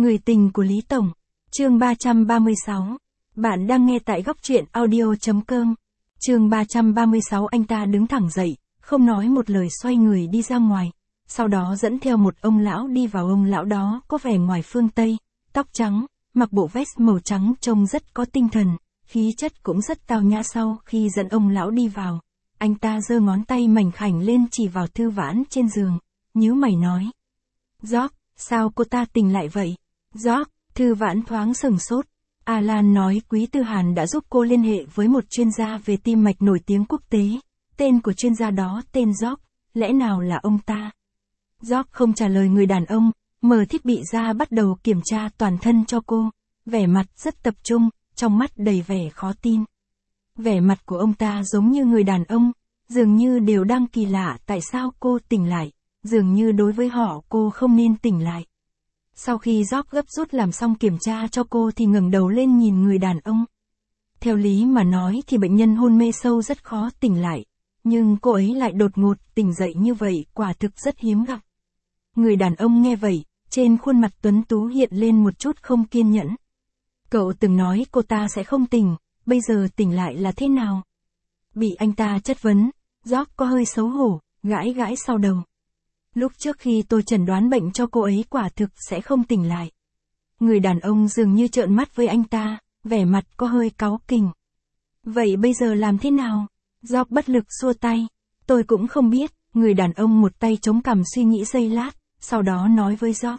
Người tình của Lý Tổng. Chương 336. Bạn đang nghe tại góc truyện audio.com. Chương 336. Anh ta đứng thẳng dậy, không nói một lời xoay người đi ra ngoài. Sau đó dẫn theo một ông lão đi vào. Ông lão đó có vẻ ngoài phương Tây, tóc trắng, mặc bộ vest màu trắng trông rất có tinh thần, khí chất cũng rất tao nhã. Sau khi dẫn ông lão đi vào, anh ta giơ ngón tay mảnh khảnh lên chỉ vào Thư Vãn trên giường, nhíu mày nói. George, sao cô ta tỉnh lại vậy? George, Thư Vãn thoáng sửng sốt. Alan nói Quý Tư Hàn đã giúp cô liên hệ với một chuyên gia về tim mạch nổi tiếng quốc tế. Tên của chuyên gia đó tên George, lẽ nào là ông ta? George không trả lời người đàn ông, mở thiết bị ra bắt đầu kiểm tra toàn thân cho cô. Vẻ mặt rất tập trung, trong mắt đầy vẻ khó tin. Vẻ mặt của ông ta giống như người đàn ông, dường như đều đang kỳ lạ tại sao cô tỉnh lại, dường như đối với họ cô không nên tỉnh lại. Sau khi George gấp rút làm xong kiểm tra cho cô thì ngẩng đầu lên nhìn người đàn ông. Theo lý mà nói thì bệnh nhân hôn mê sâu rất khó tỉnh lại, nhưng cô ấy lại đột ngột tỉnh dậy như vậy quả thực rất hiếm gặp. Người đàn ông nghe vậy, trên khuôn mặt tuấn tú hiện lên một chút không kiên nhẫn. Cậu từng nói cô ta sẽ không tỉnh, bây giờ tỉnh lại là thế nào? Bị anh ta chất vấn, George có hơi xấu hổ, gãi gãi sau đầu. Lúc trước khi tôi chẩn đoán bệnh cho cô ấy quả thực sẽ không tỉnh lại. Người đàn ông dường như trợn mắt với anh ta, vẻ mặt có hơi cáu kỉnh. Vậy bây giờ làm thế nào? George bất lực xua tay. Tôi cũng không biết. Người đàn ông một tay chống cằm suy nghĩ giây lát, sau đó nói với George.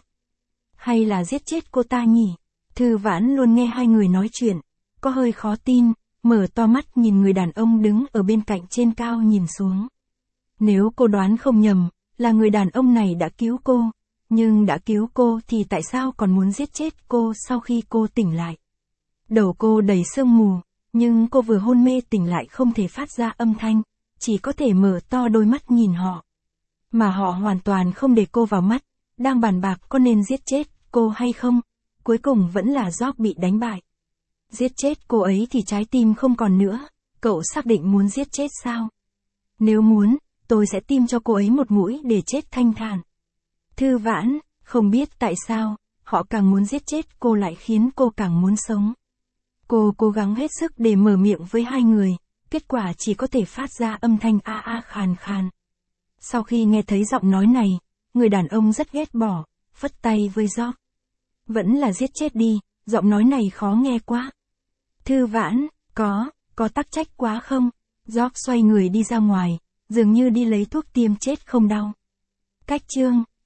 Hay là giết chết cô ta nhỉ? Thư Vãn luôn nghe hai người nói chuyện, có hơi khó tin, mở to mắt nhìn người đàn ông đứng ở bên cạnh trên cao nhìn xuống. Nếu cô đoán không nhầm, là người đàn ông này đã cứu cô, nhưng đã cứu cô thì tại sao còn muốn giết chết cô sau khi cô tỉnh lại? Đầu cô đầy sương mù, nhưng cô vừa hôn mê tỉnh lại không thể phát ra âm thanh, chỉ có thể mở to đôi mắt nhìn họ. Mà họ hoàn toàn không để cô vào mắt, đang bàn bạc có nên giết chết cô hay không, cuối cùng vẫn là George bị đánh bại. Giết chết cô ấy thì trái tim không còn nữa, cậu xác định muốn giết chết sao? Nếu muốn, tôi sẽ tiêm cho cô ấy một mũi để chết thanh thản. Thư Vãn, không biết tại sao, họ càng muốn giết chết cô lại khiến cô càng muốn sống. Cô cố gắng hết sức để mở miệng với hai người, kết quả chỉ có thể phát ra âm thanh a a khàn khàn. Sau khi nghe thấy giọng nói này, người đàn ông rất ghét bỏ, phất tay với George. Vẫn là giết chết đi, giọng nói này khó nghe quá. Thư Vãn, có tắc trách quá không? George xoay người đi ra ngoài, dường như đi lấy thuốc tiêm chết không đau. Cách chương